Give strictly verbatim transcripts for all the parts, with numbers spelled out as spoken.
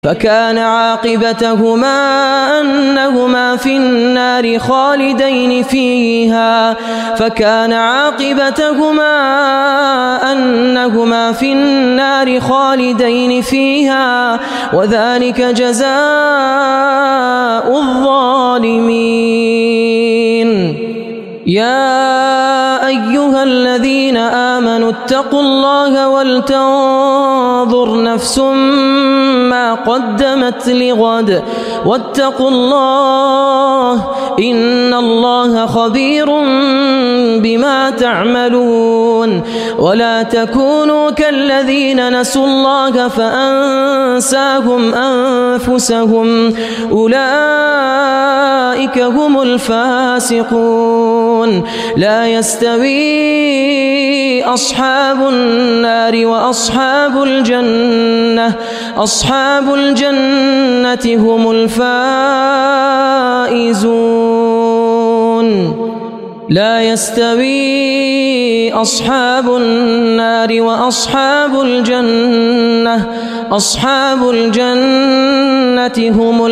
فكان عاقبتهما أنهما في النار خالدين فيها فكان عاقبتهما أنهما في النار خالدين فيها وذلك جزاء الظالمين. يا أيها الذين آمنوا اتقوا الله ولتنظر نفس ما قدمت لغد واتقوا الله إن الله خبير بما تعملون. ولا تكونوا كالذين نسوا الله فأنساهم أنفسهم أولئك هم الفاسقون. لا يستوي أصحاب النار وأصحاب الجنة أصحاب الجنة هم الفائزون. لا يستوي أصحاب النار وأصحاب الجنة أصحاب الجنة هم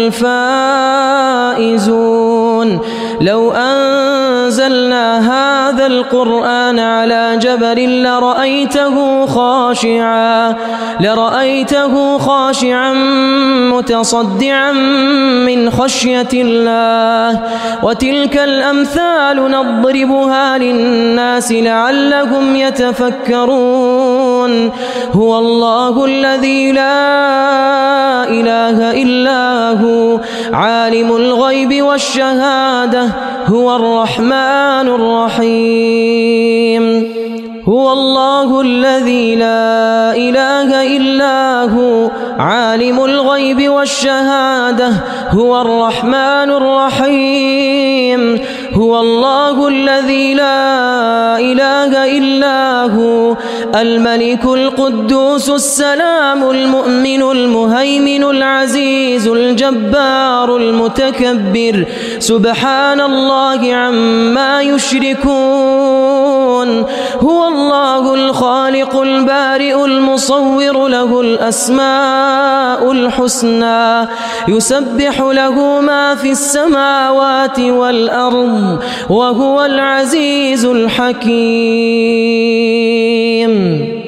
الفائزون. لو أنزلنا هذا القرآن على جبل لرأيته خاشعا لرأيته خاشعا متصدعا من خشية الله. وتلك الأمثال نضربها للناس لعلهم يتفكرون. هو الله الذي لا إله إلا هو عالم الغيب والشهادة هو الرحمن الرحيم. هو الله الذي لا إله إلا هو عالم الغيب والشهادة هو الرحمن الرحيم. هو الله الذي لا إله إلا هو الملك القدوس السلام المؤمن المهيمن العزيز الجبار المتكبر سبحان الله عما يشركون. هو الله الخالق البارئ المصور له الأسماء الحسنى يسبح له ما في السماوات والأرض وهو العزيز الحكيم.